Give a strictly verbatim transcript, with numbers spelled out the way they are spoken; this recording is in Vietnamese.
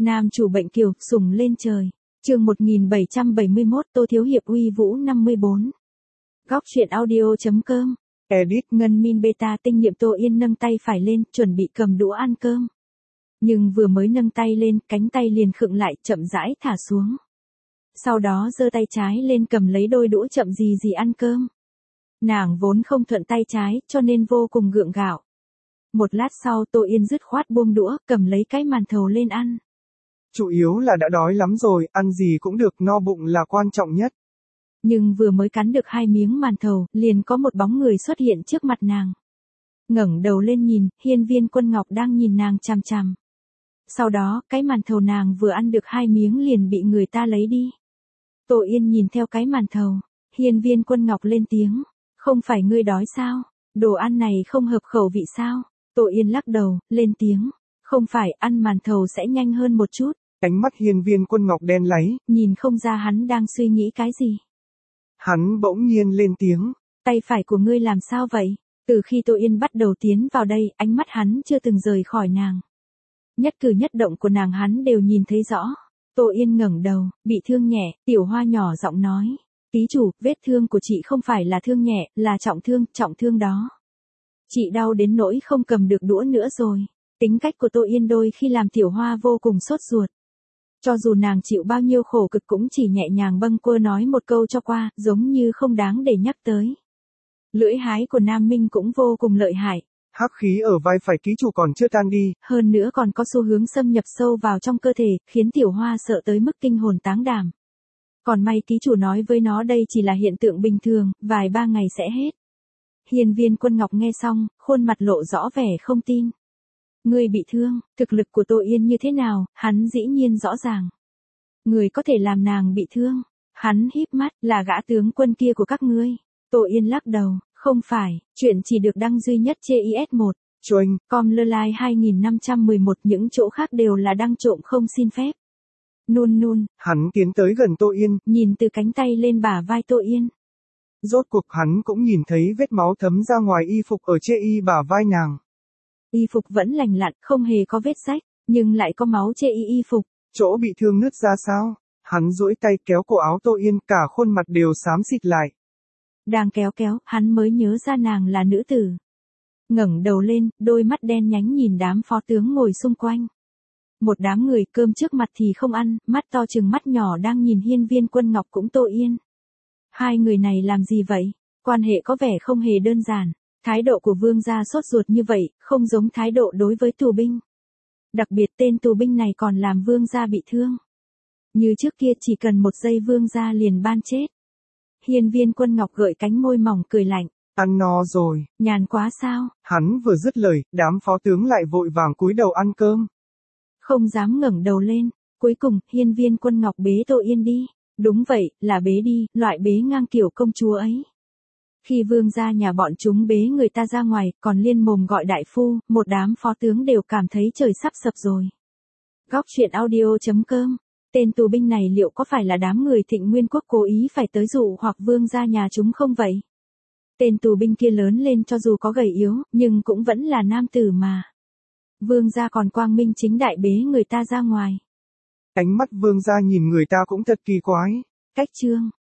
Nam chủ bệnh kiều, sùng lên trời. Chương một nghìn bảy trăm bảy mươi mốt, Tô Thiếu Hiệp uy vũ năm mươi bốn. Góc truyện audio chấm com. Edit. Ngân min beta tinh nhiệm Tô Yên nâng tay phải lên, chuẩn bị cầm đũa ăn cơm. Nhưng vừa mới nâng tay lên, cánh tay liền khựng lại, chậm rãi thả xuống. Sau đó giơ tay trái lên cầm lấy đôi đũa chậm gì gì ăn cơm. Nàng vốn không thuận tay trái, cho nên vô cùng gượng gạo. Một lát sau Tô Yên dứt khoát buông đũa, cầm lấy cái màn thầu lên ăn. Chủ yếu là đã đói lắm rồi, ăn gì cũng được, no bụng là quan trọng nhất. Nhưng vừa mới cắn được hai miếng màn thầu, liền có một bóng người xuất hiện trước mặt nàng. Ngẩng đầu lên nhìn, Hiên Viên Quân Ngọc đang nhìn nàng chằm chằm. Sau đó, cái màn thầu nàng vừa ăn được hai miếng liền bị người ta lấy đi. Tô Yên nhìn theo cái màn thầu, Hiên Viên Quân Ngọc lên tiếng, không phải ngươi đói sao? Đồ ăn này không hợp khẩu vị sao? Tô Yên lắc đầu, lên tiếng, không phải, ăn màn thầu sẽ nhanh hơn một chút. Ánh mắt Hiên Viên Quân Ngọc đen láy, nhìn không ra hắn đang suy nghĩ cái gì. Hắn bỗng nhiên lên tiếng, tay phải của ngươi làm sao vậy? Từ khi Tô Yên bắt đầu tiến vào đây, ánh mắt hắn chưa từng rời khỏi nàng. Nhất cử nhất động của nàng hắn đều nhìn thấy rõ. Tô Yên ngẩng đầu, bị thương nhẹ, Tiểu Hoa nhỏ giọng nói, ký chủ, vết thương của chị không phải là thương nhẹ, là trọng thương, trọng thương đó. Chị đau đến nỗi không cầm được đũa nữa rồi. Tính cách của Tô Yên đôi khi làm Tiểu Hoa vô cùng sốt ruột. Cho dù nàng chịu bao nhiêu khổ cực cũng chỉ nhẹ nhàng bâng quơ nói một câu cho qua, giống như không đáng để nhắc tới. Lưỡi hái của Nam Minh cũng vô cùng lợi hại. Hắc khí ở vai phải ký chủ còn chưa tan đi. Hơn nữa còn có xu hướng xâm nhập sâu vào trong cơ thể, khiến Tiểu Hoa sợ tới mức kinh hồn táng đảm. Còn may ký chủ nói với nó đây chỉ là hiện tượng bình thường, vài ba ngày sẽ hết. Hiên Viên Quân Ngọc nghe xong, khuôn mặt lộ rõ vẻ không tin. Ngươi bị thương, thực lực của Tô Yên như thế nào, hắn dĩ nhiên rõ ràng. Người có thể làm nàng bị thương. Hắn híp mắt, là gã tướng quân kia của các ngươi. Tô Yên lắc đầu, không phải, chuyện chỉ được đăng duy nhất trên i ét một. Choanh, com lơ lai hai nghìn năm trăm mười một, những chỗ khác đều là đăng trộm không xin phép. Nun nun, hắn tiến tới gần Tô Yên, nhìn từ cánh tay lên bả vai Tô Yên. Rốt cuộc hắn cũng nhìn thấy vết máu thấm ra ngoài y phục ở trên y bả vai nàng. Y phục vẫn lành lặn, không hề có vết rách, nhưng lại có máu trên y y phục. Chỗ bị thương nứt ra sao? Hắn duỗi tay kéo cổ áo Tô Yên, cả khuôn mặt đều xám xịt lại. Đang kéo kéo, hắn mới nhớ ra nàng là nữ tử. Ngẩng đầu lên, đôi mắt đen nhánh nhìn đám phó tướng ngồi xung quanh. Một đám người cơm trước mặt thì không ăn, mắt to chừng mắt nhỏ đang nhìn Hiên Viên Quân Ngọc cũng Tô Yên. Hai người này làm gì vậy? Quan hệ có vẻ không hề đơn giản. Thái độ của vương gia sốt ruột như vậy, không giống thái độ đối với tù binh. Đặc biệt tên tù binh này còn làm vương gia bị thương. Như trước kia chỉ cần một giây vương gia liền ban chết. Hiên Viên Quân Ngọc gợi cánh môi mỏng cười lạnh. Ăn no rồi. Nhàn quá sao? Hắn vừa dứt lời, đám phó tướng lại vội vàng cúi đầu ăn cơm. Không dám ngẩng đầu lên. Cuối cùng, Hiên Viên Quân Ngọc bế Tô Yên đi. Đúng vậy, là bế đi, loại bế ngang kiểu công chúa ấy. Khi vương gia nhà bọn chúng bế người ta ra ngoài, còn liên mồm gọi đại phu, một đám phó tướng đều cảm thấy trời sắp sập rồi. Góc truyện audio chấm com. Tên tù binh này liệu có phải là đám người Thịnh Nguyên Quốc cố ý phải tới dụ hoặc vương gia nhà chúng không vậy? Tên tù binh kia lớn lên cho dù có gầy yếu, nhưng cũng vẫn là nam tử mà. Vương gia còn quang minh chính đại bế người ta ra ngoài. Ánh mắt vương gia nhìn người ta cũng thật kỳ quái. Cách chương.